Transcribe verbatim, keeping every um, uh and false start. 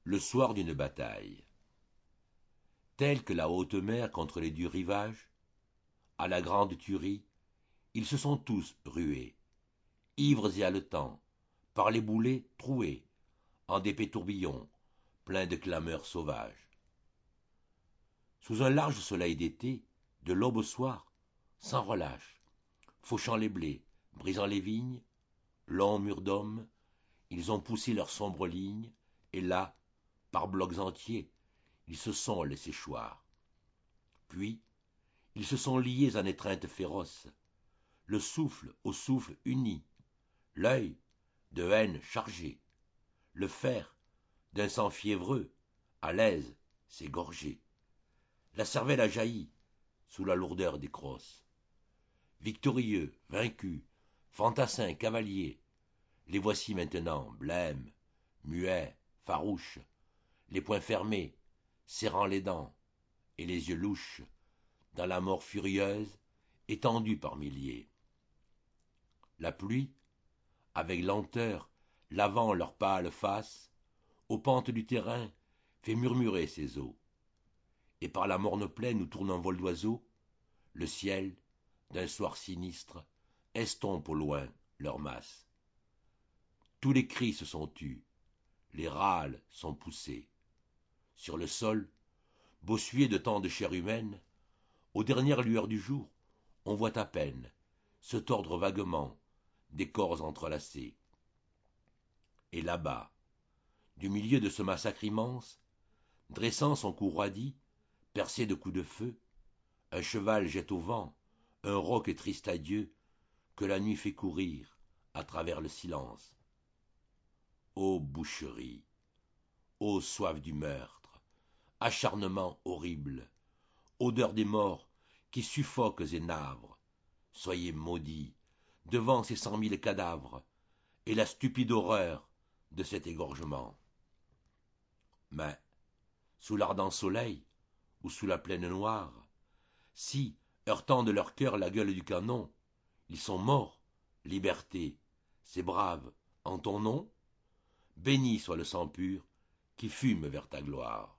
Le soir d'une bataille. Telle que la haute mer contre les durs rivages, à la grande tuerie, ils se sont tous rués, ivres et haletants, par les boulets troués, en d'épais tourbillons, pleins de clameurs sauvages. Sous un large soleil d'été, de l'aube au soir, sans relâche, fauchant les blés, brisant les vignes, longs murs d'hommes, ils ont poussé leurs sombres lignes, et là, par blocs entiers, ils se sont laissés choir. Puis, ils se sont liés en étreinte féroce, le souffle au souffle uni, l'œil de haine chargé, le fer d'un sang fiévreux, à l'aise, s'est gorgé. La cervelle a jailli sous la lourdeur des crosses. Victorieux, vaincus, fantassins, cavaliers, les voici maintenant, blêmes, muets, farouches, les poings fermés, serrant les dents, et les yeux louches, dans la mort furieuse, étendue par milliers. La pluie, avec lenteur, lavant leurs pâles faces, aux pentes du terrain, fait murmurer ses eaux. Et par la morne plaine où tourne un vol d'oiseaux, le ciel, d'un soir sinistre, estompe au loin leur masse. Tous les cris se sont tus, les râles sont poussés. Sur le sol, bossué de tant de chair humaine, aux dernières lueurs du jour, on voit à peine se tordre vaguement des corps entrelacés. Et là-bas, du milieu de ce massacre immense, dressant son cou roidi, percé de coups de feu, un cheval jette au vent un rauque et triste adieu que la nuit fait courir à travers le silence. Ô boucherie, ô soif du meurtre, acharnement horrible, odeur des morts qui suffoquent et navrent, soyez maudits devant ces cent mille cadavres et la stupide horreur de cet égorgement. Mais, sous l'ardent soleil ou sous la plaine noire, si, heurtant de leur cœur la gueule du canon, ils sont morts, liberté, ces braves, en ton nom, béni soit le sang pur qui fume vers ta gloire.